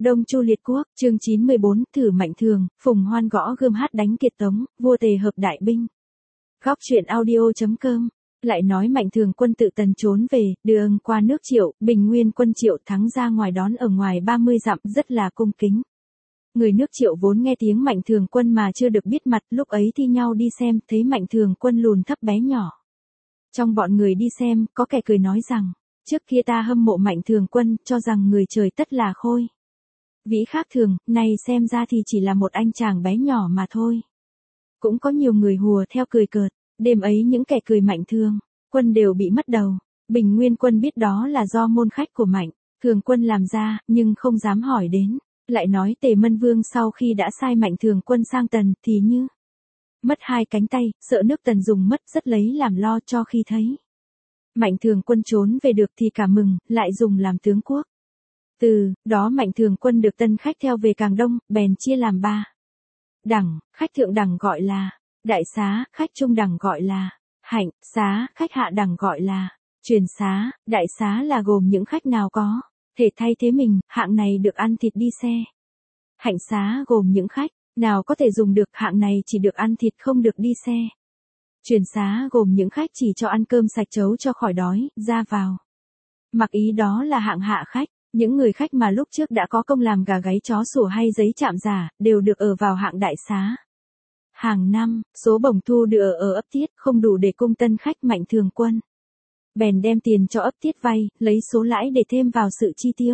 Đông Chu liệt quốc, chương 914, thử Mạnh Thường, Phùng Hoan gõ gươm hát đánh Kiệt Tống, vua Tề hợp đại binh. Góc truyện audio.com. Lại nói Mạnh Thường quân tự tần trốn về, đường qua nước Triệu, Bình Nguyên quân Triệu thắng ra ngoài đón ở ngoài 30 dặm, rất là cung kính. Người nước Triệu vốn nghe tiếng Mạnh Thường quân mà chưa được biết mặt, lúc ấy thi nhau đi xem, thấy Mạnh Thường quân lùn thấp bé nhỏ. Trong bọn người đi xem, có kẻ cười nói rằng, trước kia ta hâm mộ Mạnh Thường quân, cho rằng người trời tất là khôi vĩ khác thường, này xem ra thì chỉ là một anh chàng bé nhỏ mà thôi. Cũng có nhiều người hùa theo cười cợt, đêm ấy những kẻ cười Mạnh Thường quân đều bị mất đầu. Bình Nguyên quân biết đó là do môn khách của Mạnh Thường quân làm ra, nhưng không dám hỏi đến. Lại nói Tề Mân Vương sau khi đã sai Mạnh Thường quân sang Tần thì như mất hai cánh tay, sợ nước Tần dùng mất rất lấy làm lo, cho khi thấy Mạnh Thường quân trốn về được thì cả mừng, lại dùng làm tướng quốc. Từ đó Mạnh Thường quân được tân khách theo về Càng Đông, bèn chia làm 3 đẳng, khách thượng đẳng gọi là đại xá, khách trung đẳng gọi là hạnh xá, khách hạ đẳng gọi là truyền xá. Đại xá là gồm những khách nào có thể thay thế mình, hạng này được ăn thịt đi xe. Hạnh xá gồm những khách nào có thể dùng được, hạng này chỉ được ăn thịt không được đi xe. Truyền xá gồm những khách chỉ cho ăn cơm sạch chấu cho khỏi đói, ra vào mặc ý, đó là hạng hạ khách. Những người khách mà lúc trước đã có công làm gà gáy chó sủa hay giấy chạm giả, đều được ở vào hạng đại xá. Hàng năm, số bổng thu được ở ấp Tiết không đủ để cung tân khách Mạnh Thường quân. Bèn đem tiền cho ấp Tiết vay, lấy số lãi để thêm vào sự chi tiêu.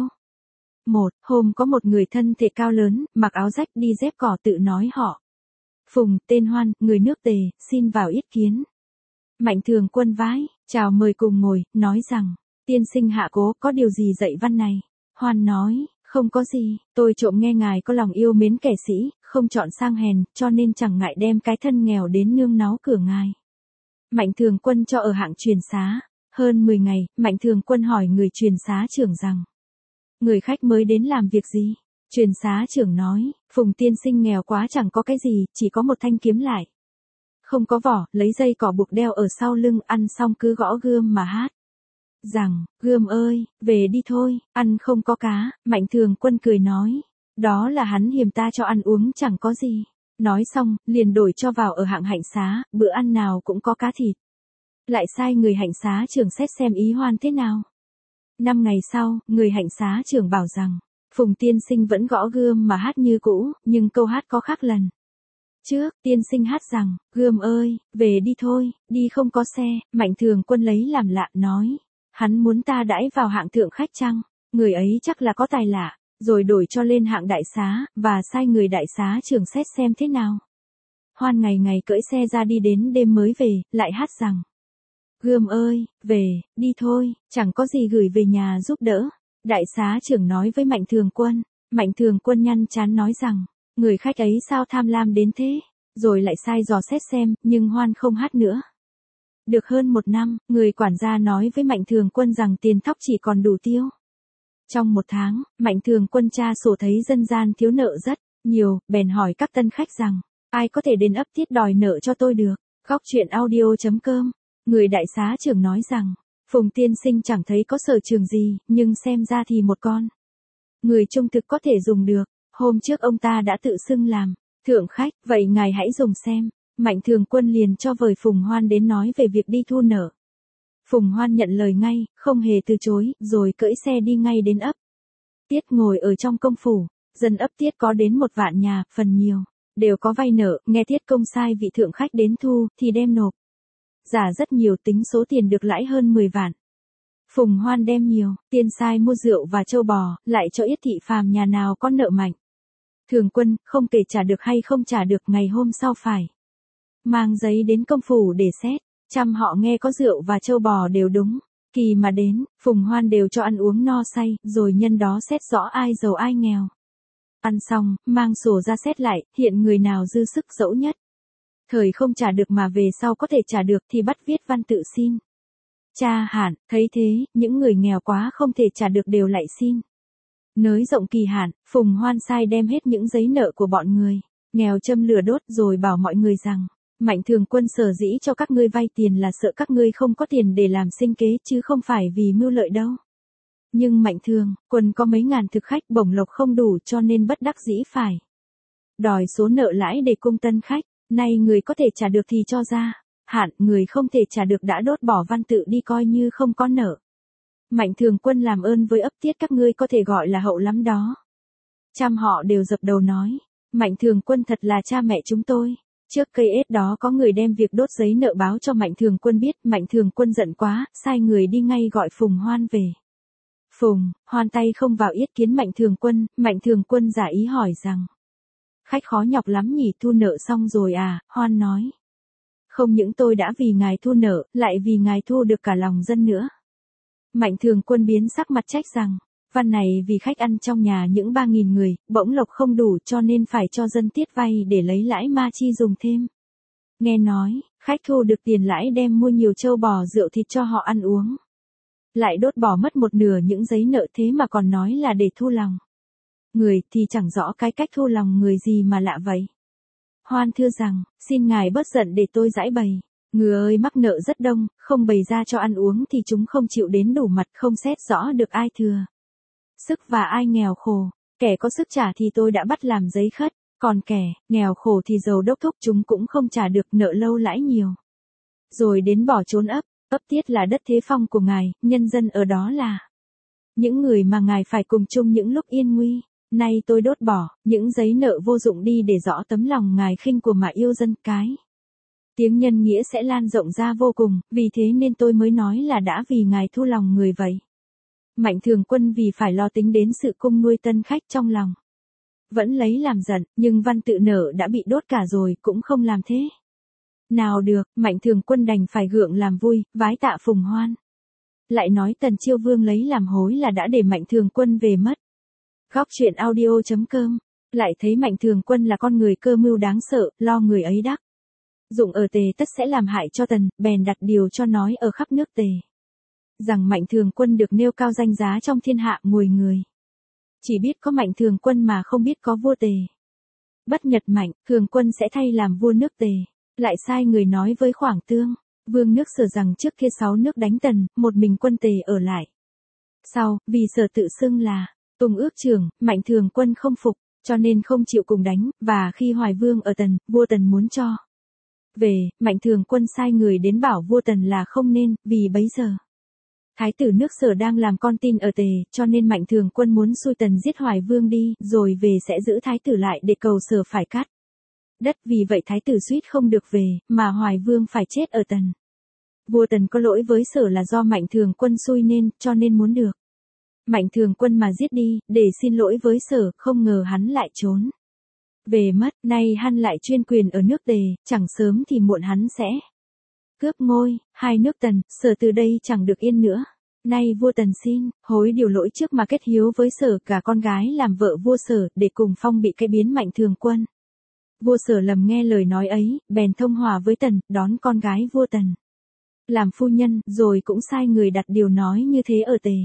Hôm có một người thân thể cao lớn, mặc áo rách đi dép cỏ, tự nói họ Phùng, tên Hoan, người nước Tề, xin vào yết kiến. Mạnh Thường quân vái chào mời cùng ngồi, nói rằng, tiên sinh hạ cố, có điều gì dạy văn này? Hoan nói, không có gì, tôi trộm nghe ngài có lòng yêu mến kẻ sĩ, không chọn sang hèn, cho nên chẳng ngại đem cái thân nghèo đến nương náu cửa ngài. Mạnh Thường quân cho ở hạng truyền xá. Hơn 10 ngày, Mạnh Thường quân hỏi người truyền xá trưởng rằng, người khách mới đến làm việc gì? Truyền xá trưởng nói, Phùng tiên sinh nghèo quá, chẳng có cái gì, chỉ có một thanh kiếm lại không có vỏ, lấy dây cỏ buộc đeo ở sau lưng, ăn xong cứ gõ gươm mà hát rằng, gươm ơi, về đi thôi, ăn không có cá. Mạnh Thường quân cười nói, đó là hắn hiềm ta cho ăn uống chẳng có gì. Nói xong, liền đổi cho vào ở hạng hạnh xá, bữa ăn nào cũng có cá thịt. Lại sai người hạnh xá trưởng xét xem ý Hoan thế nào. 5 ngày sau, người hạnh xá trưởng bảo rằng, Phùng tiên sinh vẫn gõ gươm mà hát như cũ, nhưng câu hát có khác lần trước. Tiên sinh hát rằng, gươm ơi, về đi thôi, đi không có xe. Mạnh Thường quân lấy làm lạ, nói, hắn muốn ta đãi vào hạng thượng khách chăng? Người ấy chắc là có tài lạ, rồi đổi cho lên hạng đại xá, và sai người đại xá trưởng xét xem thế nào. Hoan ngày ngày cưỡi xe ra đi, đến đêm mới về, lại hát rằng, gươm ơi, về đi thôi, chẳng có gì gửi về nhà giúp đỡ. Đại xá trưởng nói với Mạnh Thường quân. Mạnh Thường quân nhăn chán nói rằng, người khách ấy sao tham lam đến thế? Rồi lại sai dò xét xem, nhưng Hoan không hát nữa. Được hơn 1 năm, người quản gia nói với Mạnh Thường quân rằng tiền thóc chỉ còn đủ tiêu. Trong 1 tháng, Mạnh Thường quân tra sổ thấy dân gian thiếu nợ rất nhiều, bèn hỏi các tân khách rằng, ai có thể đến ấp Tiết đòi nợ cho tôi được? Góc truyện audio.com. Người đại xá trưởng nói rằng, Phùng tiên sinh chẳng thấy có sở trường gì, nhưng xem ra thì một con người trung thực có thể dùng được. Hôm trước ông ta đã tự xưng làm thượng khách, vậy ngài hãy dùng xem. Mạnh Thường quân liền cho vời Phùng Hoan đến nói về việc đi thu nợ. Phùng Hoan nhận lời ngay, không hề từ chối, rồi cưỡi xe đi ngay đến ấp Tiết, ngồi ở trong công phủ. Dân ấp Tiết có đến 1 vạn nhà, phần nhiều đều có vay nợ, nghe Tiết công sai vị thượng khách đến thu, thì đem nộp giả rất nhiều, tính số tiền được lãi hơn 10 vạn. Phùng Hoan đem nhiều tiền sai mua rượu và trâu bò, lại cho yết thị phàm nhà nào có nợ Mạnh Thường quân, không kể trả được hay không trả được, ngày hôm sau phải mang giấy đến công phủ để xét. Trăm họ nghe có rượu và trâu bò đều đúng kỳ mà đến, Phùng Hoan đều cho ăn uống no say, rồi nhân đó xét rõ ai giàu ai nghèo. Ăn xong, mang sổ ra xét lại, hiện người nào dư sức dẫu nhất thời không trả được mà về sau có thể trả được thì bắt viết văn tự xin cha hạn. Thấy thế, những người nghèo quá không thể trả được đều lại xin nới rộng kỳ hạn. Phùng Hoan sai đem hết những giấy nợ của bọn người nghèo châm lửa đốt, rồi bảo mọi người rằng, Mạnh Thường quân sở dĩ cho các ngươi vay tiền là sợ các ngươi không có tiền để làm sinh kế, chứ không phải vì mưu lợi đâu. Nhưng Mạnh Thường Quân có mấy ngàn thực khách, bổng lộc không đủ cho nên bất đắc dĩ phải đòi số nợ lãi để cung tân khách. Nay người có thể trả được thì cho ra hạn, người không thể trả được đã đốt bỏ văn tự đi coi như không có nợ. Mạnh Thường Quân làm ơn với ấp Tiết các ngươi có thể gọi là hậu lắm đó. Trăm họ đều dập đầu nói, Mạnh Thường Quân thật là cha mẹ chúng tôi. Trước cây ết đó có người đem việc đốt giấy nợ báo cho Mạnh Thường Quân biết, Mạnh Thường Quân giận quá, sai người đi ngay gọi Phùng Hoan về. Phùng Hoan tay không vào yết kiến Mạnh Thường Quân giả ý hỏi rằng, khách khó nhọc lắm nhỉ, thu nợ xong rồi à? Hoan nói, không những tôi đã vì ngài thu nợ, lại vì ngài thu được cả lòng dân nữa. Mạnh Thường Quân biến sắc mặt trách rằng, văn này vì khách ăn trong nhà những 3.000 người, bỗng lộc không đủ cho nên phải cho dân tiết vay để lấy lãi ma chi dùng thêm. Nghe nói, khách thu được tiền lãi đem mua nhiều trâu bò rượu thịt cho họ ăn uống. Lại đốt bỏ mất một nửa những giấy nợ thế mà còn nói là để thu lòng người, thì chẳng rõ cái cách thu lòng người gì mà lạ vậy. Hoan thưa rằng, xin ngài bớt giận để tôi giải bày. Người ơi, mắc nợ rất đông, không bày ra cho ăn uống thì chúng không chịu đến đủ mặt, không xét rõ được ai thừa sức và ai nghèo khổ. Kẻ có sức trả thì tôi đã bắt làm giấy khất, còn kẻ nghèo khổ thì dầu đốc thúc chúng cũng không trả được, nợ lâu lãi nhiều. Rồi đến bỏ trốn ấp Tiết là đất thế phong của ngài, nhân dân ở đó là những người mà ngài phải cùng chung những lúc yên nguy. Nay tôi đốt bỏ những giấy nợ vô dụng đi để rõ tấm lòng ngài khinh của mà yêu dân, cái tiếng nhân nghĩa sẽ lan rộng ra vô cùng, vì thế nên tôi mới nói là đã vì ngài thu lòng người vậy. Mạnh Thường Quân vì phải lo tính đến sự cung nuôi tân khách trong lòng vẫn lấy làm giận, nhưng văn tự nợ đã bị đốt cả rồi cũng không làm thế nào được. Mạnh Thường Quân đành phải gượng làm vui, vái tạ Phùng Hoan. Lại nói Tần Chiêu Vương lấy làm hối là đã để Mạnh Thường Quân về mất. Góc truyện audio.com. Lại thấy Mạnh Thường Quân là con người cơ mưu đáng sợ, lo người ấy đắc dụng ở Tề tất sẽ làm hại cho Tần, bèn đặt điều cho nói ở khắp nước Tề rằng Mạnh Thường Quân được nêu cao danh giá trong thiên hạ, ngồi người chỉ biết có Mạnh Thường Quân mà không biết có vua Tề. Bất nhật Mạnh Thường Quân sẽ thay làm vua nước Tề. Lại sai người nói với Khoảng Tương vương nước Sở rằng trước kia 6 nước đánh Tần, một mình quân Tề ở lại. Sau, vì Sở tự xưng là Tùng ước trưởng, Mạnh Thường Quân không phục, cho nên không chịu cùng đánh, và khi Hoài Vương ở Tần, vua Tần muốn cho về, Mạnh Thường Quân sai người đến bảo vua Tần là không nên, vì bấy giờ Thái tử nước Sở đang làm con tin ở Tề, cho nên Mạnh Thường Quân muốn xui Tần giết Hoài Vương đi, rồi về sẽ giữ Thái tử lại để cầu Sở phải cắt đất, vì vậy Thái tử suýt không được về, mà Hoài Vương phải chết ở Tần. Vua Tần có lỗi với Sở là do Mạnh Thường Quân xui nên, cho nên muốn được Mạnh Thường Quân mà giết đi, để xin lỗi với Sở, không ngờ hắn lại trốn về mất. Nay hắn lại chuyên quyền ở nước Tề, chẳng sớm thì muộn hắn sẽ cướp ngôi, hai nước Tần, Sở từ đây chẳng được yên nữa. Nay vua Tần xin hối điều lỗi trước mà kết hiếu với Sở, cả con gái làm vợ vua Sở, để cùng phong bị cái biến Mạnh Thường Quân. Vua Sở lầm nghe lời nói ấy, bèn thông hòa với Tần, đón con gái vua Tần làm phu nhân, rồi cũng sai người đặt điều nói như thế ở Tề.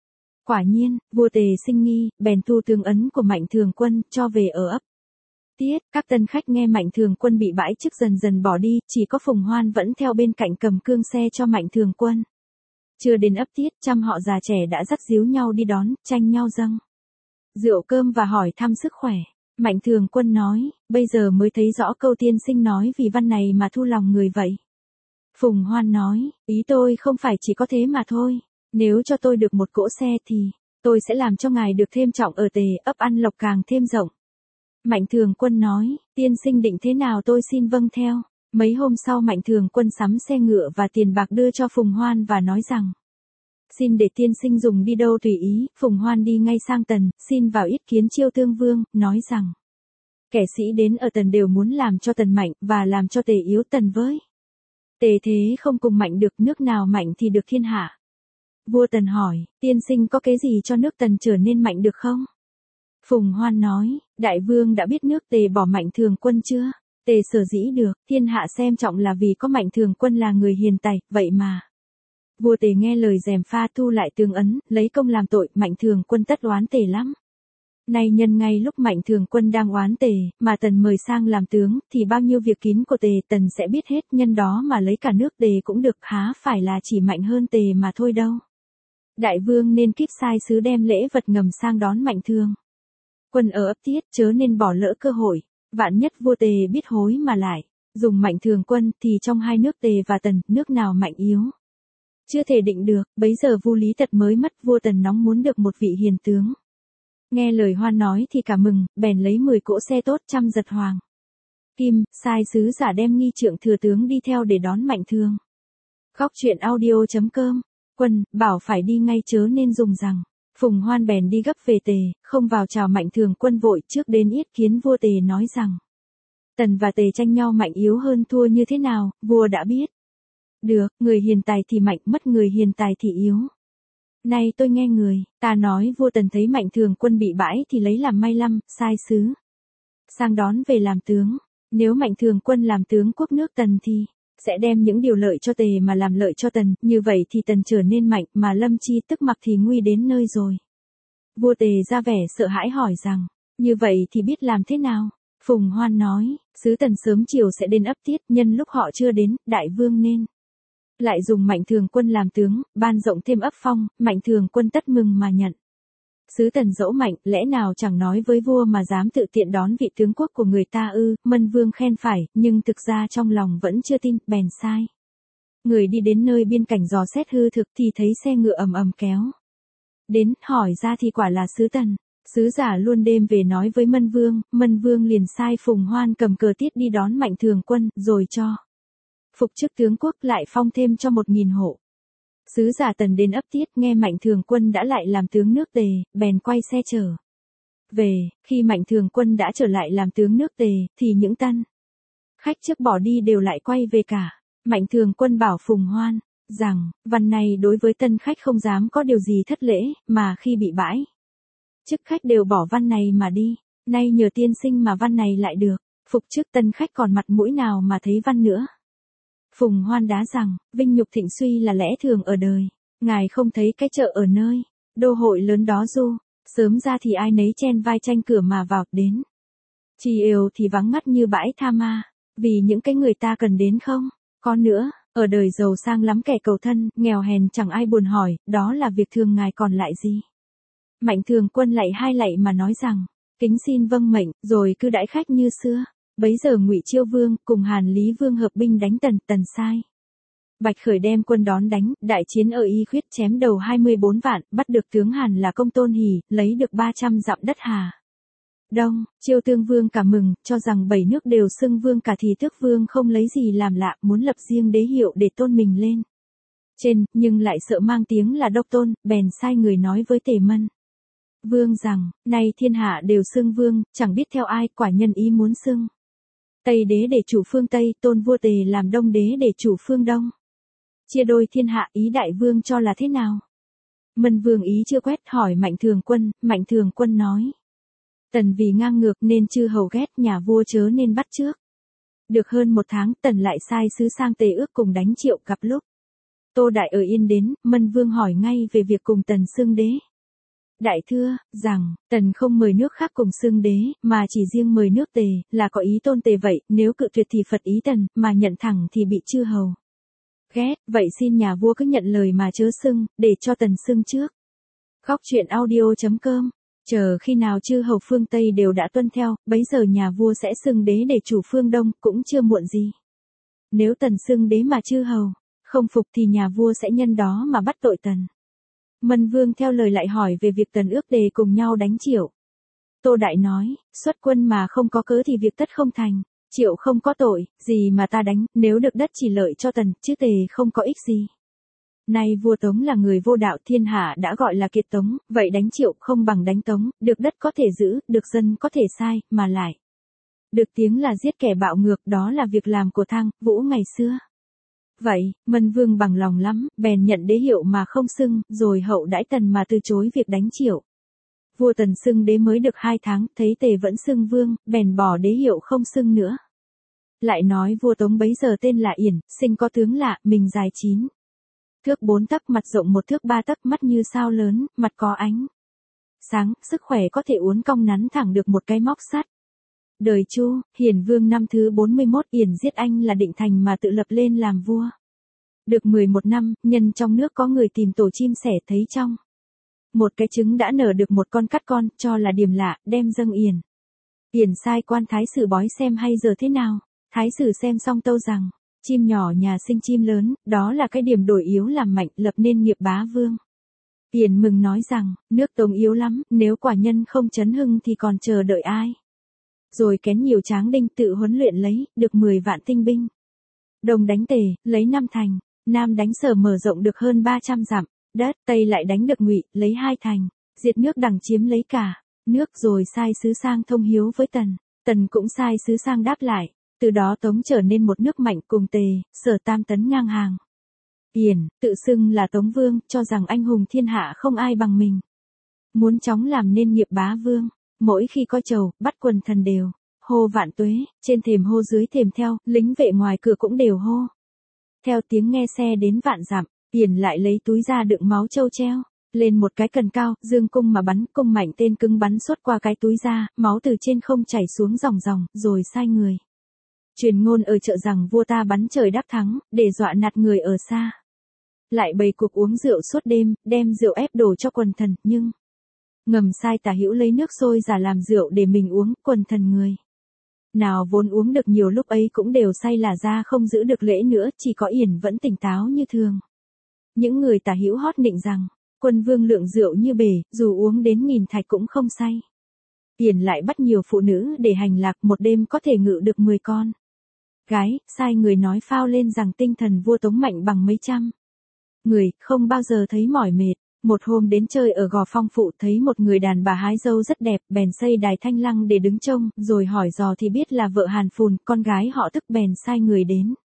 Quả nhiên, vua Tề sinh nghi, bèn thu tướng ấn của Mạnh Thường Quân, cho về ở ấp Tiết. Các tân khách nghe Mạnh Thường Quân bị bãi chức dần dần bỏ đi, chỉ có Phùng Hoan vẫn theo bên cạnh cầm cương xe cho Mạnh Thường Quân. Chưa đến ấp Tiết, trăm họ già trẻ đã dắt díu nhau đi đón, tranh nhau dâng rượu cơm và hỏi thăm sức khỏe. Mạnh Thường Quân nói, bây giờ mới thấy rõ câu tiên sinh nói vì văn này mà thu lòng người vậy. Phùng Hoan nói, ý tôi không phải chỉ có thế mà thôi. Nếu cho tôi được một cỗ xe thì tôi sẽ làm cho ngài được thêm trọng ở Tề, ấp ăn lộc càng thêm rộng. Mạnh Thường Quân nói, tiên sinh định thế nào tôi xin vâng theo. Mấy hôm sau Mạnh Thường Quân sắm xe ngựa và tiền bạc đưa cho Phùng Hoan và nói rằng, xin để tiên sinh dùng đi đâu tùy ý. Phùng Hoan đi ngay sang Tần, xin vào yết kiến Chiêu Tương Vương, nói rằng, kẻ sĩ đến ở Tần đều muốn làm cho Tần mạnh, và làm cho Tề yếu. Tần với Tề thế không cùng mạnh được, nước nào mạnh thì được thiên hạ. Vua Tần hỏi, tiên sinh có cái gì cho nước Tần trở nên mạnh được không? Phùng Hoan nói, đại vương đã biết nước Tề bỏ Mạnh Thường Quân chưa? Tề sở dĩ được thiên hạ xem trọng là vì có Mạnh Thường Quân là người hiền tài, vậy mà. Vua Tề nghe lời gièm pha thu lại tướng ấn, lấy công làm tội. Mạnh Thường Quân tất oán Tề lắm. Nay nhân ngay lúc Mạnh Thường Quân đang oán Tề, mà Tần mời sang làm tướng, thì bao nhiêu việc kín của Tề Tần sẽ biết hết, nhân đó mà lấy cả nước Tề cũng được, há phải là chỉ mạnh hơn Tề mà thôi đâu. Đại vương nên kíp sai sứ đem lễ vật ngầm sang đón Mạnh Thường Quân ở ấp Tiết, chớ nên bỏ lỡ cơ hội, vạn nhất vua Tề biết hối mà lại dùng Mạnh Thường Quân thì trong hai nước Tề và Tần, nước nào mạnh yếu? Chưa thể định được, bấy giờ Vu Lý Tật mới mất, vua Tần nóng muốn được một vị hiền tướng. Nghe lời Hoan nói thì cả mừng, bèn lấy 10 cỗ xe tốt, 100 giật hoàng kim, sai sứ giả đem nghi trượng thừa tướng đi theo để đón Mạnh Thường. Góc truyện audio.com. Quân bảo phải đi ngay chớ nên dùng rằng. Phùng Hoan bèn đi gấp về Tề, không vào chào Mạnh Thường Quân vội, trước đến yết kiến vua Tề nói rằng Tần và Tề tranh nhau mạnh yếu hơn thua như thế nào, vua đã biết. Được, người hiền tài thì mạnh, mất người hiền tài thì yếu. Nay tôi nghe người ta nói vua Tần thấy Mạnh Thường Quân bị bãi thì lấy làm may lắm, sai sứ sang đón về làm tướng. Nếu Mạnh Thường Quân làm tướng quốc nước Tần thì sẽ đem những điều lợi cho Tề mà làm lợi cho Tần, như vậy thì Tần trở nên mạnh, mà Lâm Chi tức mặc thì nguy đến nơi rồi. Vua Tề ra vẻ sợ hãi hỏi rằng, như vậy thì biết làm thế nào? Phùng Hoan nói, sứ Tần sớm chiều sẽ đến ấp Tiết, nhân lúc họ chưa đến, đại vương nên lại dùng Mạnh Thường Quân làm tướng, ban rộng thêm ấp Phong, Mạnh Thường Quân tất mừng mà nhận. Sứ Tần dẫu mạnh, lẽ nào chẳng nói với vua mà dám tự tiện đón vị tướng quốc của người ta ư? Mân Vương khen phải, nhưng thực ra trong lòng vẫn chưa tin, bèn sai người đi đến nơi biên cảnh dò xét hư thực thì thấy xe ngựa ầm ầm kéo đến, hỏi ra thì quả là sứ Tần. Sứ giả luôn đêm về nói với Mân Vương liền sai Phùng Hoan cầm cờ tiết đi đón Mạnh Thường Quân, rồi cho phục chức tướng quốc, lại phong thêm cho 1000 hộ. Sứ giả Tần đến ấp Tiết nghe Mạnh Thường Quân đã lại làm tướng nước Tề, bèn quay xe trở về. Khi Mạnh Thường Quân đã trở lại làm tướng nước Tề, thì những tân khách trước bỏ đi đều lại quay về cả. Mạnh Thường Quân bảo Phùng Hoan rằng, văn này đối với tân khách không dám có điều gì thất lễ, mà khi bị bãi chức khách đều bỏ văn này mà đi. Nay nhờ tiên sinh mà văn này lại được phục chức, tân khách còn mặt mũi nào mà thấy văn nữa. Phùng Hoan đá rằng, vinh nhục thịnh suy là lẽ thường ở đời. Ngài không thấy cái chợ ở nơi đô hội lớn đó du, sớm ra thì ai nấy chen vai tranh cửa mà vào, đến Trì Ều thì vắng ngắt như bãi tha ma, vì những cái người ta cần đến không có nữa. Ở đời giàu sang lắm kẻ cầu thân, nghèo hèn chẳng ai buồn hỏi, đó là việc thường ngài còn lại gì. Mạnh Thường Quân lạy 2 lạy mà nói rằng, kính xin vâng mệnh, rồi cứ đãi khách như xưa. Bấy giờ Ngụy Chiêu Vương cùng Hàn Lý Vương hợp binh đánh Tần sai Bạch Khởi đem quân đón đánh, đại chiến ở Y Khuyết chém đầu 24 vạn, bắt được tướng Hàn là Công Tôn Hỷ, lấy được 300 dặm đất Hà Đông. Chiêu Tương Vương cả mừng, cho rằng 7 nước đều xưng vương cả thì Tước Vương không lấy gì làm lạ, muốn lập riêng đế hiệu để tôn mình lên trên, nhưng lại sợ mang tiếng là độc tôn, bèn sai người nói với Tề Mân Vương rằng, nay thiên hạ đều xưng vương, chẳng biết theo ai, quả nhân ý muốn xưng Tây đế để chủ phương Tây, tôn vua Tề làm Đông đế để chủ phương Đông. Chia đôi thiên hạ, ý đại vương cho là thế nào? Mân Vương ý chưa quét, hỏi Mạnh Thường Quân nói. Tần vì ngang ngược nên chư hầu ghét, nhà vua chớ nên bắt trước. Được hơn 1 tháng, Tần lại sai sứ sang Tề ước cùng đánh Triệu, gặp lúc Tô Đại ở Yên đến, Mân Vương hỏi ngay về việc cùng Tần xưng đế. Đại thưa, rằng, Tần không mời nước khác cùng xưng đế, mà chỉ riêng mời nước Tề, là có ý tôn Tề vậy, nếu cự tuyệt thì phật ý Tần, mà nhận thẳng thì bị chư hầu ghét, vậy xin nhà vua cứ nhận lời mà chớ xưng, để cho Tần xưng trước. Góc truyện audio.com. Chờ khi nào chư hầu phương Tây đều đã tuân theo, bấy giờ nhà vua sẽ xưng đế để chủ phương Đông, cũng chưa muộn gì. Nếu Tần xưng đế mà chư hầu không phục thì nhà vua sẽ nhân đó mà bắt tội Tần. Mân Vương theo lời lại hỏi về việc Tần ước Tề cùng nhau đánh Triệu. Tô Đại nói, xuất quân mà không có cớ thì việc tất không thành. Triệu không có tội, gì mà ta đánh, nếu được đất chỉ lợi cho Tần, chứ Tề không có ích gì. Nay vua Tống là người vô đạo, thiên hạ đã gọi là kiệt Tống, vậy đánh Triệu không bằng đánh Tống, được đất có thể giữ, được dân có thể sai, mà lại được tiếng là giết kẻ bạo ngược, đó là việc làm của Thang, Vũ ngày xưa. Vậy, Mân Vương bằng lòng lắm, bèn nhận đế hiệu mà không xưng, rồi hậu đãi Tần mà từ chối việc đánh Triệu. Vua Tần xưng đế mới được 2 tháng, thấy Tề vẫn xưng vương, bèn bỏ đế hiệu không xưng nữa. Lại nói vua Tống bấy giờ tên là Yển, sinh có tướng lạ, mình dài 9 thước 4 tấc, mặt rộng 1 thước 3 tấc, mắt như sao lớn, mặt có ánh sáng, sức khỏe có thể uốn cong nắn thẳng được một cái móc sắt. Đời Chu, Hiển Vương năm thứ 41, Yển giết anh là Định Thành mà tự lập lên làm vua. Được 11 năm, nhân trong nước có người tìm tổ chim sẻ thấy trong một cái trứng đã nở được một con cắt con, cho là điểm lạ, đem dâng Yển. Yển sai quan thái sử bói xem hay giờ thế nào. Thái sử xem xong tâu rằng, chim nhỏ nhà sinh chim lớn, đó là cái điểm đổi yếu làm mạnh, lập nên nghiệp bá vương. Yển mừng nói rằng, nước Tống yếu lắm, nếu quả nhân không chấn hưng thì còn chờ đợi ai. Rồi kén nhiều tráng đinh tự huấn luyện lấy, được 10 vạn tinh binh. Đông đánh Tề, lấy 5 thành, Nam đánh Sở mở rộng được hơn 300 dặm, đất, Tây lại đánh được Ngụy, lấy 2 thành, diệt nước Đằng chiếm lấy cả nước, rồi sai sứ sang thông hiếu với Tần. Tần cũng sai sứ sang đáp lại, từ đó Tống trở nên một nước mạnh cùng Tề, Sở tam tấn ngang hàng. Yển, tự xưng là Tống Vương, cho rằng anh hùng thiên hạ không ai bằng mình. Muốn chóng làm nên nghiệp bá vương, mỗi khi có trầu, bắt quần thần đều hô vạn tuế, trên thềm hô dưới thềm theo, lính vệ ngoài cửa cũng đều hô. Theo tiếng nghe xe đến vạn dặm, Yển lại lấy túi ra đựng máu trâu treo lên một cái cần cao, dương cung mà bắn, cung mạnh tên cứng bắn suốt qua cái túi ra, máu từ trên không chảy xuống ròng ròng, rồi sai người truyền ngôn ở chợ rằng vua ta bắn trời đáp thắng, để dọa nạt người ở xa. Lại bày cuộc uống rượu suốt đêm, đem rượu ép đổ cho quần thần, nhưng ngầm sai Tả Hữu lấy nước sôi giả làm rượu để mình uống, quần thần người nào vốn uống được nhiều lúc ấy cũng đều say là ra không giữ được lễ nữa, chỉ có Yển vẫn tỉnh táo như thường. Những người Tả Hữu hót nịnh rằng, quân vương lượng rượu như bể, dù uống đến 1000 thạch cũng không say. Yển lại bắt nhiều phụ nữ để hành lạc, một đêm có thể ngự được 10 con gái, sai người nói phao lên rằng tinh thần vua Tống mạnh bằng mấy trăm người, không bao giờ thấy mỏi mệt. Một hôm đến chơi ở Gò Phong Phụ thấy một người đàn bà hái dâu rất đẹp, bèn xây đài thanh lăng để đứng trông, rồi hỏi dò thì biết là vợ Hàn Phùn, con gái họ Tức, bèn sai người đến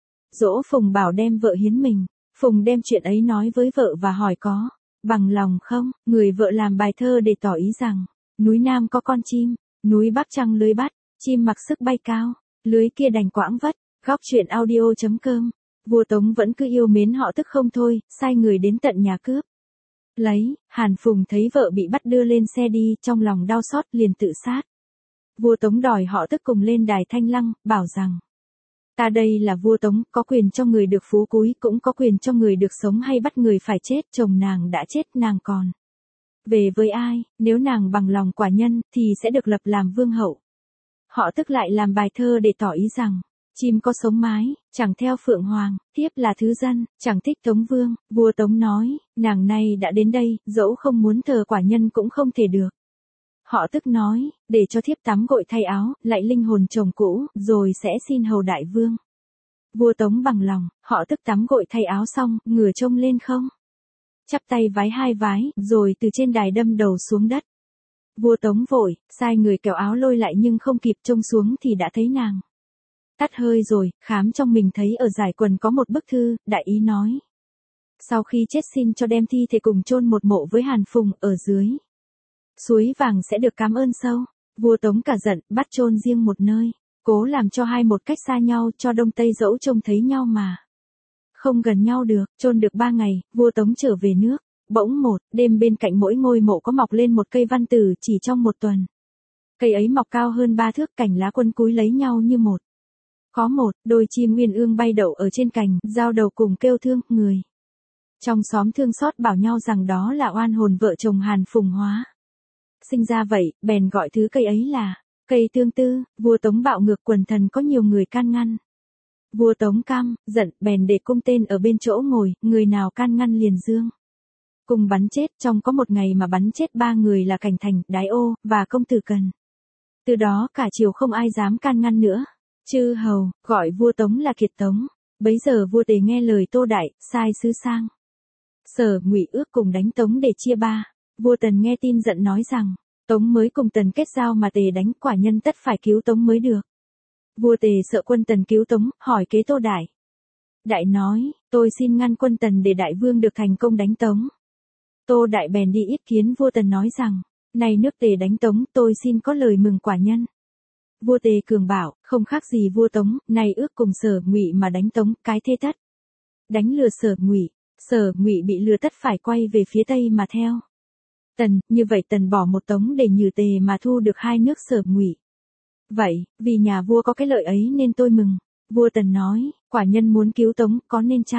dỗ Phùng bảo đem vợ hiến mình. Phùng đem chuyện ấy nói với vợ và hỏi có bằng lòng không. Người vợ làm bài thơ để tỏ ý rằng, núi Nam có con chim, núi Bắc trăng lưới bắt, chim mặc sức bay cao, lưới kia đành quãng vất. Góc truyện audio.com. Vua Tống vẫn cứ yêu mến họ Tức không thôi, sai người đến tận nhà cướp lấy. Hàn Phùng thấy vợ bị bắt đưa lên xe đi, trong lòng đau xót liền tự sát. Vua Tống đòi họ Tức cùng lên đài thanh lăng, bảo rằng, ta đây là vua Tống, có quyền cho người được phú cúi, cũng có quyền cho người được sống hay bắt người phải chết. Chồng nàng đã chết, nàng còn về với ai? Nếu nàng bằng lòng quả nhân, thì sẽ được lập làm vương hậu. Họ Tức lại làm bài thơ để tỏ ý rằng, chim có sống mái, chẳng theo phượng hoàng, thiếp là thứ dân, chẳng thích Tống Vương. Vua Tống nói, nàng này đã đến đây, dẫu không muốn thờ quả nhân cũng không thể được. Họ Tức nói, để cho thiếp tắm gội thay áo, lại linh hồn chồng cũ, rồi sẽ xin hầu đại vương. Vua Tống bằng lòng, họ Tức tắm gội thay áo xong, ngửa trông lên không, chắp tay vái 2 vái, rồi từ trên đài đâm đầu xuống đất. Vua Tống vội sai người kéo áo lôi lại, nhưng không kịp trông xuống thì đã thấy nàng tắt hơi rồi. Khám trong mình thấy ở giải quần có một bức thư, đại ý nói, sau khi chết xin cho đem thi thể cùng chôn một mộ với Hàn Phùng ở dưới suối vàng sẽ được cảm ơn sâu. Vua Tống cả giận, bắt chôn riêng một nơi, cố làm cho hai một cách xa nhau, cho đông tây dẫu trông thấy nhau mà không gần nhau được. Chôn được 3 ngày, vua Tống trở về nước. Bỗng một đêm bên cạnh mỗi ngôi mộ có mọc lên một cây văn tử, chỉ trong một tuần. Cây ấy mọc cao hơn 3 thước, cành lá quấn cúi lấy nhau như một. Có một đôi chim uyên ương bay đậu ở trên cành, giao đầu cùng kêu thương. Người trong xóm thương xót bảo nhau rằng đó là oan hồn vợ chồng Hàn Phùng hóa sinh ra vậy, bèn gọi thứ cây ấy là cây tương tư. Vua Tống bạo ngược, quần thần có nhiều người can ngăn. Vua Tống căm giận, bèn để cung tên ở bên chỗ ngồi, người nào can ngăn liền dương cùng bắn chết. Trong có một ngày mà bắn chết 3 người là Cảnh Thành, Đái Ô và công tử Cần. Từ đó cả triều không ai dám can ngăn nữa. Chư hầu gọi vua Tống là Kiệt Tống. Bấy giờ vua Tề nghe lời Tô Đại, sai sứ sang Sở, Ngụy ước cùng đánh Tống để chia ba. Vua Tần nghe tin giận nói rằng, Tống mới cùng Tần kết giao mà Tề đánh, quả nhân tất phải cứu Tống mới được. Vua Tề sợ quân Tần cứu Tống, hỏi kế Tô Đại. Đại nói, tôi xin ngăn quân Tần để đại vương được thành công đánh Tống. Tô Đại bèn đi yết kiến vua Tần nói rằng, này nước Tề đánh Tống, tôi xin có lời mừng quả nhân. Vua Tề cường bảo, không khác gì vua Tống, này ước cùng Sở, Ngụy mà đánh Tống, cái thế tất đánh lừa Sở, Ngụy. Sở, Ngụy bị lừa tất phải quay về phía Tây mà theo Tần, như vậy Tần bỏ một Tống để nhử Tề mà thu được 2 nước Sở, Ngụy. Vậy, vì nhà vua có cái lợi ấy nên tôi mừng. Vua Tần nói, quả nhân muốn cứu Tống, có nên chăng?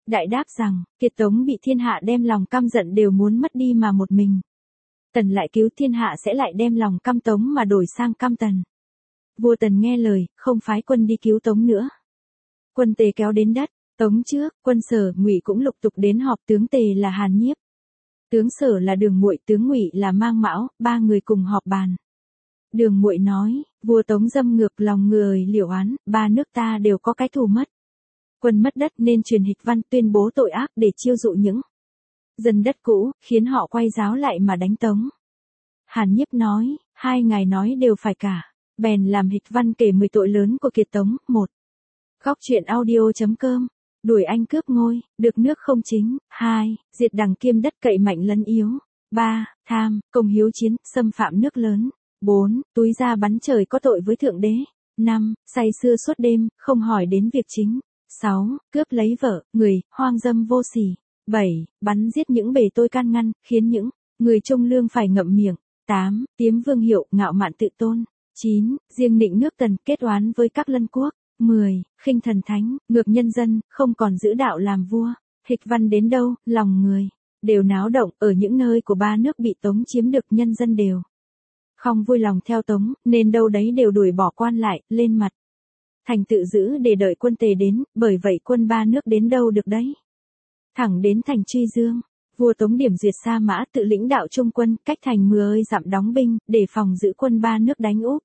Đại đáp rằng, Kiệt Tống bị thiên hạ đem lòng căm giận đều muốn mất đi mà một mình. Tần lại cứu thiên hạ sẽ lại đem lòng căm Tống mà đổi sang căm Tần. Vua Tần nghe lời, không phái quân đi cứu Tống nữa. Quân Tề kéo đến đất, Tống trước, quân Sở, Ngụy cũng lục tục đến họp. Tướng Tề là Hàn Nhiếp, tướng Sở là Đường Muội, tướng Ngụy là Mang Mão, ba người cùng họp bàn. Đường Muội nói, vua Tống dâm ngược lòng người liễu oán, ba nước ta đều có cái thù mất. Quân mất đất nên truyền hịch văn tuyên bố tội ác để chiêu dụ những dân đất cũ, khiến họ quay giáo lại mà đánh Tống. Hàn Nhiếp nói, hai ngài nói đều phải cả. Bèn làm hịch văn kể 10 tội lớn của Kiệt Tống. 1. Góc truyện audio.com. Đuổi anh cướp ngôi, được nước không chính. 2. Diệt đằng kiêm đất cậy mạnh lấn yếu. 3. Tham, công hiếu chiến, xâm phạm nước lớn. 4. Túi ra bắn trời có tội với Thượng Đế. 5. Say sưa suốt đêm, không hỏi đến việc chính. 6. Cướp lấy vợ, người, hoang dâm vô sỉ. 7. Bắn giết những bề tôi can ngăn, khiến những người trung lương phải ngậm miệng. 8. Tiếm vương hiệu, ngạo mạn tự tôn. 9. Riêng nịnh nước Tần, kết oán với các lân quốc. 10. Khinh thần thánh, ngược nhân dân, không còn giữ đạo làm vua. Hịch văn đến đâu, lòng người đều náo động. Ở những nơi của ba nước bị Tống chiếm được, nhân dân đều không vui lòng theo Tống, nên đâu đấy đều đuổi bỏ quan lại, lên mặt thành tự giữ để đợi quân Tề đến. Bởi vậy quân ba nước đến đâu được đấy, thẳng đến thành Truy Dương. Vua Tống điểm duyệt Sa Mã, tự lĩnh đạo trung quân, cách thành 10 dặm đóng binh, để phòng giữ quân ba nước đánh úp.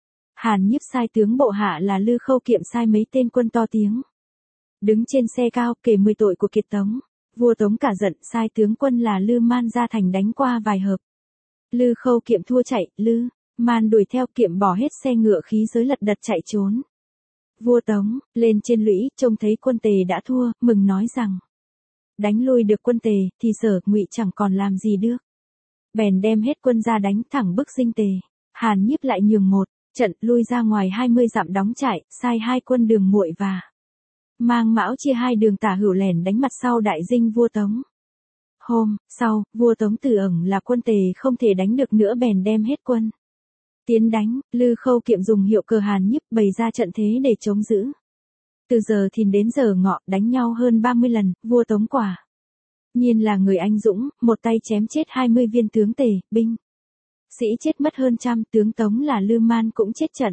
Hàn Nhiếp sai tướng bộ hạ là Lư Khâu Kiệm sai mấy tên quân to tiếng, đứng trên xe cao, kể 10 tội của Kiệt Tống. Vua Tống cả giận, sai tướng quân là Lư Man ra thành đánh qua vài hợp. Lư Khâu Kiệm thua chạy, Lư Man đuổi theo, Kiệm bỏ hết xe ngựa khí giới lật đật chạy trốn. Vua Tống lên trên lũy, trông thấy quân Tề đã thua, mừng nói rằng, đánh lui được quân Tề, thì Sở, Ngụy chẳng còn làm gì được. Bèn đem hết quân ra đánh thẳng bức Dinh Tề. Hàn Nhiếp lại nhường một trận, lui ra ngoài 20 dặm đóng trại, sai hai quân Đường Muội và Mang Mão chia hai đường tả hữu lẻn đánh mặt sau đại dinh vua Tống. Hôm sau, vua Tống tưởng là quân Tề không thể đánh được nữa, bèn đem hết quân tiến đánh. Lư Khâu Kiệm dùng hiệu cờ Hàn Nhiếp bày ra trận thế để chống giữ. Từ giờ thìn đến giờ ngọ, đánh nhau hơn 30 lần. Vua Tống quả nhiên là người anh dũng, một tay chém chết 20 viên tướng Tề, binh sĩ chết mất hơn trăm. Tướng Tống là Lư Man cũng chết trận.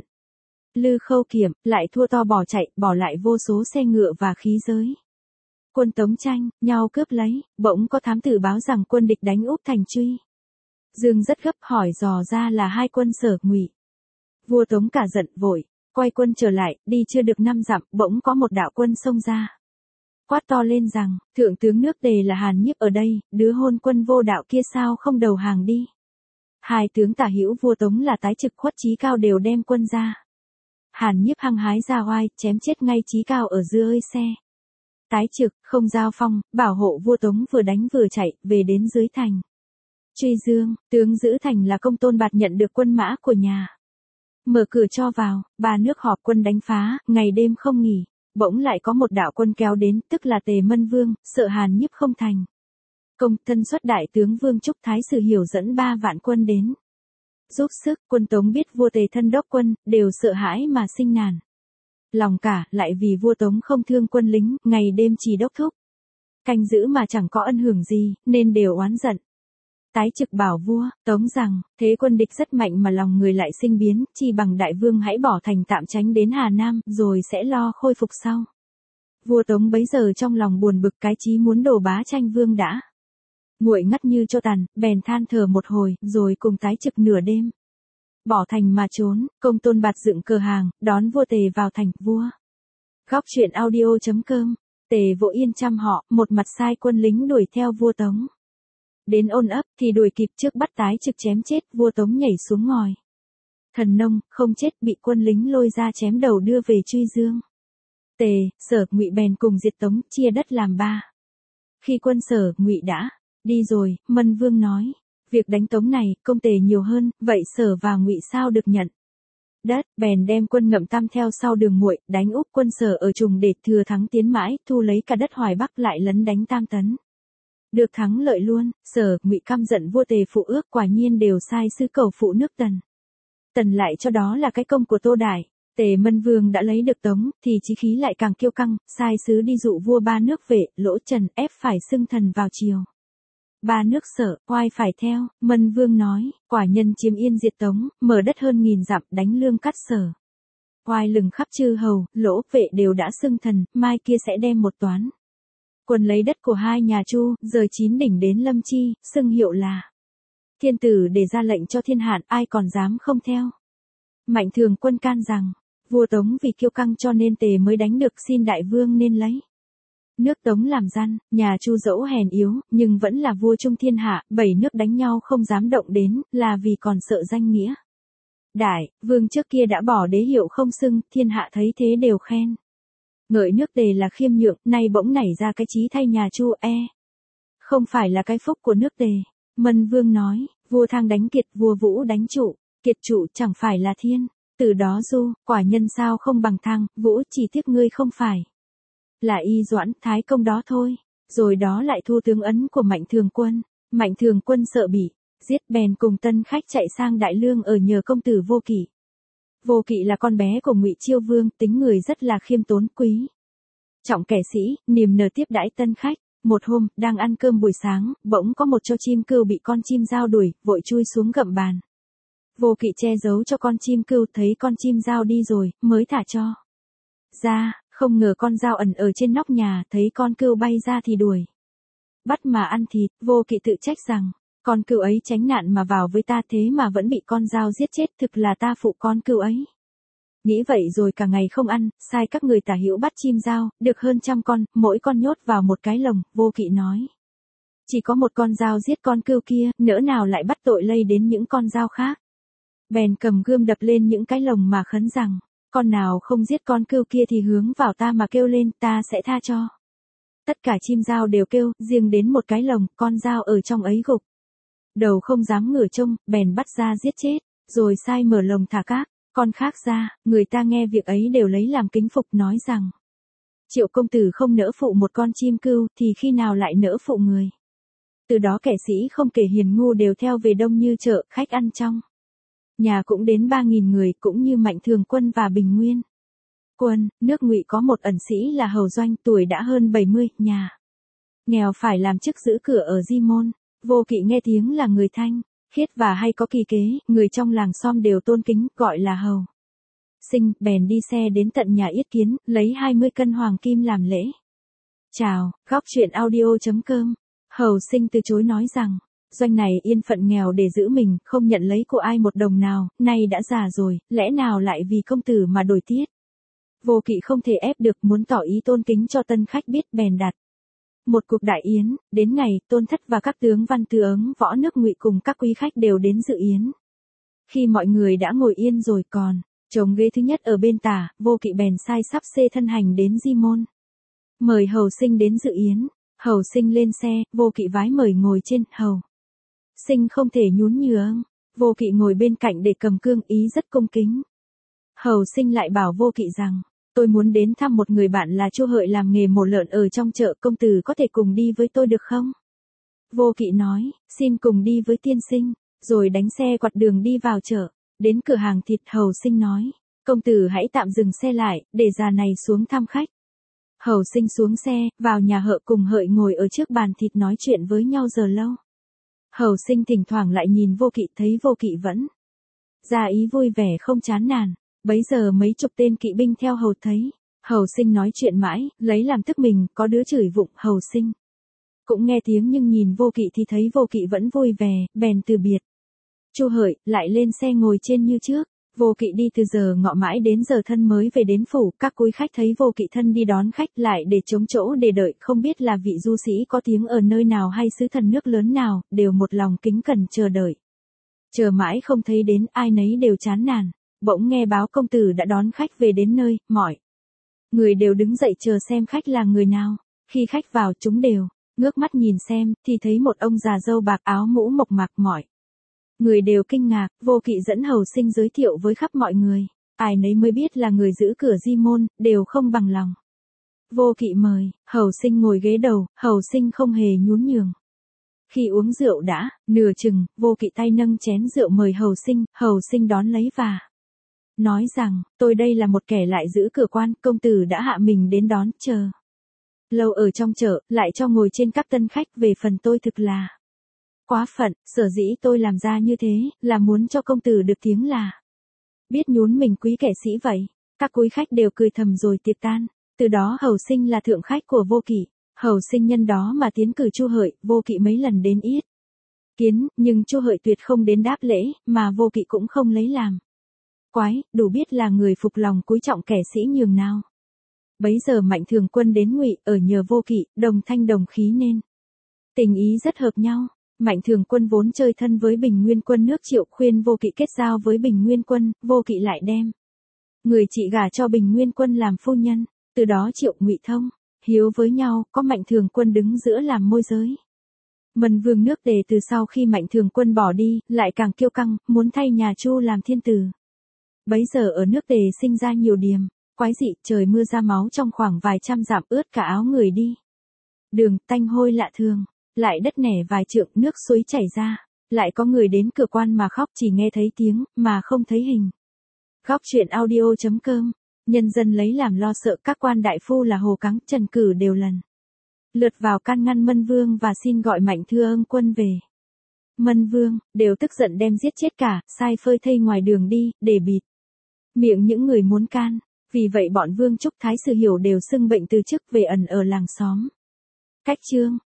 Lư Khâu Kiệm lại thua to bỏ chạy, bỏ lại vô số xe ngựa và khí giới. Quân Tống tranh nhau cướp lấy, bỗng có thám tử báo rằng quân địch đánh úp thành Truy Dương, rất gấp, hỏi dò ra là hai quân Sở, Ngụy. Vua Tống cả giận, vội quay quân trở lại. Đi chưa được 5 dặm, bỗng có một đạo quân xông ra, quát to lên rằng, thượng tướng nước Tề là Hàn Nhiếp ở đây, đứa hôn quân vô đạo kia sao không đầu hàng đi. Hai tướng tả hữu vua Tống là Tái Trực, Khuất Chí Cao đều đem quân ra. Hàn Nhiếp hăng hái ra oai, chém chết ngay Chí Cao ở dưới xe. Tái Trực không giao phong, bảo hộ vua Tống vừa đánh vừa chạy, về đến dưới thành Truy Dương. Tướng giữ thành là Công Tôn Bạt nhận được quân mã của nhà, mở cửa cho vào. Ba nước họp quân đánh phá, ngày đêm không nghỉ. Bỗng lại có một đạo quân kéo đến, tức là Tề Mân Vương, sợ Hàn Nhiếp không thành công, thân xuất đại tướng Vương Trúc Thái Sử Hiểu dẫn 3 vạn quân đến giúp sức. Quân Tống biết vua Tề thân đốc quân, đều sợ hãi mà sinh nản lòng cả, lại vì vua Tống không thương quân lính, ngày đêm chỉ đốc thúc canh giữ mà chẳng có ân hưởng gì, nên đều oán giận. Tái Trực bảo vua Tống rằng, thế quân địch rất mạnh mà lòng người lại sinh biến, chi bằng đại vương hãy bỏ thành tạm tránh đến Hà Nam, rồi sẽ lo khôi phục sau. Vua Tống bấy giờ trong lòng buồn bực, cái chí muốn đổ bá tranh vương đã nguội ngắt như tro tàn, bèn than thở một hồi, rồi cùng Tái Trực nửa đêm bỏ thành mà trốn. Công Tôn Bạt dựng cờ hàng, đón vua Tề vào thành. Vua Góc truyện audio.com. Tề Vỗ Yên chăm họ, một mặt sai quân lính đuổi theo vua Tống. Đến Ôn Ấp thì đuổi kịp, trước bắt Tái Trực chém chết. Vua Tống nhảy xuống ngòi thần nông, không chết, bị quân lính lôi ra chém đầu đưa về Truy Dương. Tề, Sở, Ngụy bèn cùng diệt Tống, chia đất làm 3. Khi quân Sở, Ngụy đã đi rồi, Mân Vương nói, việc đánh Tống này, công Tề nhiều hơn, vậy Sở và Ngụy sao được nhận đất. Bèn đem quân Ngậm Tam theo sau Đường Muội, đánh úp quân Sở ở Trùng để thừa thắng tiến mãi, thu lấy cả đất Hoài Bắc, lại lấn đánh Tam Tấn. Được thắng lợi luôn. Sở, Ngụy căm giận vua Tề phụ ước, quả nhiên đều sai sứ cầu phụ nước Tần. Tần lại cho đó là cái công của Tô Đại. Tề Mân Vương đã lấy được Tống, thì chí khí lại càng kiêu căng, sai sứ đi dụ vua ba nước vệ, Lỗ Trần ép phải xưng thần vào triều. Ba nước sợ, oai phải theo, Mân Vương nói, quả nhân chiếm Yên diệt Tống, mở đất hơn 1000 dặm, đánh Lương cắt Sở. Oai lừng khắp chư hầu, Lỗ, Vệ đều đã xưng thần, mai kia sẽ đem một toán. Quân lấy đất của hai nhà Chu, rời 9 đỉnh đến Lâm Chi, xưng hiệu là Thiên tử, để ra lệnh cho thiên hạn, ai còn dám không theo. Mạnh Thường Quân can rằng, vua Tống vì kiêu căng cho nên Tề mới đánh được, xin đại vương nên lấy nước Tống làm gian, nhà Chu dẫu hèn yếu, nhưng vẫn là vua trung thiên hạ, 7 nước đánh nhau không dám động đến, là vì còn sợ danh nghĩa. Đại, vương trước kia đã bỏ đế hiệu không xưng, thiên hạ thấy thế đều khen. Ngợi nước Tề là khiêm nhượng, nay bỗng nảy ra cái chí thay nhà Chu không phải là cái phúc của nước Tề. Mân Vương nói, vua Thang đánh Kiệt, vua Vũ đánh Trụ, Kiệt Trụ chẳng phải là thiên. Từ đó du, quả nhân sao không bằng Thang, Vũ, chỉ tiếc ngươi không phải là Y Doãn, Thái Công đó thôi. Rồi đó lại thu tướng ấn của Mạnh Thường Quân. Mạnh Thường Quân sợ bị giết, bèn cùng tân khách chạy sang Đại Lương ở nhờ công tử Vô Kỵ. Vô Kỵ là con bé của Ngụy Chiêu Vương, tính người rất là khiêm tốn quý trọng kẻ sĩ, niềm nở tiếp đãi tân khách. Một hôm, đang ăn cơm buổi sáng, bỗng có một cho chim cừu bị con chim dao đuổi, vội chui xuống gặm bàn. Vô Kỵ che giấu cho con chim cừu, thấy con chim dao đi rồi, mới thả cho ra, không ngờ con dao ẩn ở trên nóc nhà, thấy con cừu bay ra thì đuổi bắt mà ăn thịt. Vô Kỵ tự trách rằng, con cừu ấy tránh nạn mà vào với ta, thế mà vẫn bị con dao giết chết, thực là ta phụ con cừu ấy. Nghĩ vậy rồi cả ngày không ăn, sai các người tả hữu bắt chim dao, được hơn 100 con, mỗi con nhốt vào một cái lồng. Vô Kỵ nói, chỉ có một con dao giết con cừu kia, nỡ nào lại bắt tội lây đến những con dao khác. Bèn cầm gươm đập lên những cái lồng mà khấn rằng, con nào không giết con cừu kia thì hướng vào ta mà kêu lên, ta sẽ tha cho. Tất cả chim dao đều kêu, riêng đến một cái lồng, con dao ở trong ấy gục đầu không dám ngửa trông, bèn bắt ra giết chết, rồi sai mở lồng thả các con khác ra. Người ta nghe việc ấy đều lấy làm kính phục, nói rằng, Triệu công tử không nỡ phụ một con chim cừu thì khi nào lại nỡ phụ người. Từ đó kẻ sĩ không kể hiền ngu đều theo về đông như chợ, khách ăn trong nhà cũng đến 3000 người, cũng như Mạnh Thường Quân và Bình Nguyên Quân. Nước Ngụy có một ẩn sĩ là Hầu Doanh, tuổi đã hơn 70, nhà nghèo, phải làm chức giữ cửa ở Di Môn. Vô Kỵ nghe tiếng là người thanh khiết và hay có kỳ kế, người trong làng xóm đều tôn kính, gọi là Hầu Sinh, bèn đi xe đến tận nhà yết kiến, lấy 20 cân hoàng kim làm lễ chào. Góc truyện audio.com. Hầu Sinh từ chối, nói rằng, Doanh này yên phận nghèo để giữ mình, không nhận lấy của ai một đồng nào, nay đã già rồi, lẽ nào lại vì công tử mà đổi tiết. Vô Kỵ không thể ép được, muốn tỏ ý tôn kính cho tân khách biết, bèn đặt một cuộc đại yến. Đến ngày, Tôn Thất và các tướng văn tướng võ nước Ngụy cùng các quý khách đều đến dự yến. Khi mọi người đã ngồi yên rồi, còn trống ghế thứ nhất ở bên tả, Vô Kỵ bèn sai sắp xê thân hành đến Di Môn, mời Hầu Sinh đến dự yến. Hầu Sinh lên xe, Vô Kỵ vái mời ngồi trên. Hầu Sinh không thể nhún nhường, Vô Kỵ ngồi bên cạnh để cầm cương, ý rất cung kính. Hầu Sinh lại bảo Vô Kỵ rằng, tôi muốn đến thăm một người bạn là Chu Hợi làm nghề mổ lợn ở trong chợ, công tử có thể cùng đi với tôi được không? Vô Kỵ nói, xin cùng đi với tiên sinh, rồi đánh xe quạt đường đi vào chợ. Đến cửa hàng thịt, Hầu Sinh nói, công tử hãy tạm dừng xe lại, để già này xuống thăm khách. Hầu Sinh xuống xe, vào nhà Hợi, cùng Hợi ngồi ở trước bàn thịt nói chuyện với nhau giờ lâu. Hầu Sinh thỉnh thoảng lại nhìn Vô Kỵ, thấy Vô Kỵ vẫn ra ý vui vẻ không chán nản. Bấy giờ mấy chục tên kỵ binh theo hầu thấy Hầu Sinh nói chuyện mãi, lấy làm tức mình, có đứa chửi vụng. Hầu Sinh cũng nghe tiếng nhưng nhìn Vô Kỵ thì thấy Vô Kỵ vẫn vui vẻ, bèn từ biệt Chu Hợi, lại lên xe ngồi trên như trước. Vô Kỵ đi từ giờ ngọ mãi đến giờ thân mới về đến phủ. Các quý khách thấy Vô Kỵ thân đi đón khách, lại để trống chỗ để đợi, không biết là vị du sĩ có tiếng ở nơi nào hay sứ thần nước lớn nào, đều một lòng kính cẩn chờ đợi. Chờ mãi không thấy đến, ai nấy đều chán nản. Bỗng nghe báo công tử đã đón khách về đến nơi, mọi người đều đứng dậy chờ xem khách là người nào. Khi khách vào, chúng đều ngước mắt nhìn xem, thì thấy một ông già râu bạc, áo mũ mộc mạc. Mọi người đều kinh ngạc. Vô Kỵ dẫn Hầu Sinh giới thiệu với khắp mọi người, ai nấy mới biết là người giữ cửa Di Môn, đều không bằng lòng. Vô Kỵ mời, Hầu Sinh ngồi ghế đầu, Hầu Sinh không hề nhún nhường. Khi uống rượu đã nửa chừng, Vô Kỵ tay nâng chén rượu mời Hầu Sinh đón lấy và nói rằng, tôi đây là một kẻ lại giữ cửa quan, công tử đã hạ mình đến đón chờ. Lâu ở trong chợ, lại cho ngồi trên các tân khách, về phần tôi thực là quá phận, sở dĩ tôi làm ra như thế, là muốn cho công tử được tiếng là biết nhún mình quý kẻ sĩ vậy. Các quý khách đều cười thầm rồi tiệc tan. Từ đó Hầu Sinh là thượng khách của Vô Kỵ. Hầu Sinh nhân đó mà tiến cử Chu Hợi, Vô Kỵ mấy lần đến yết kiến, nhưng Chu Hợi tuyệt không đến đáp lễ, mà Vô Kỵ cũng không lấy làm quái, đủ biết là người phục lòng cúi trọng kẻ sĩ nhường nào. Bấy giờ Mạnh Thường Quân đến Ngụy, ở nhờ Vô Kỵ, đồng thanh đồng khí nên tình ý rất hợp nhau. Mạnh Thường Quân vốn chơi thân với Bình Nguyên Quân nước Triệu, khuyên Vô Kỵ kết giao với Bình Nguyên Quân, Vô Kỵ lại đem người chị gả cho Bình Nguyên Quân làm phu nhân. Từ đó Triệu Ngụy thông hiếu với nhau, có Mạnh Thường Quân đứng giữa làm môi giới. Mân Vương nước Tề từ sau khi Mạnh Thường Quân bỏ đi, lại càng kiêu căng, muốn thay nhà Chu làm thiên tử. Bấy giờ ở nước Tề sinh ra nhiều điềm quái dị, trời mưa ra máu trong khoảng vài trăm dặm, ướt cả áo người đi đường, tanh hôi lạ thường, lại đất nẻ vài trượng, nước suối chảy ra. Lại có người đến cửa quan mà khóc, chỉ nghe thấy tiếng, mà không thấy hình. Góc truyện audio.com. Nhân dân lấy làm lo sợ, các quan đại phu là Hồ Cắng, Trần Cử đều lần lượt vào can ngăn Mân Vương và xin gọi Mạnh Thương Quân về. Mân Vương đều tức giận đem giết chết cả, sai phơi thây ngoài đường đi, để bịt miệng những người muốn can. Vì vậy bọn Vương Trúc Thái Sử Hiểu đều xưng bệnh từ chức, về ẩn ở làng xóm cách Chương.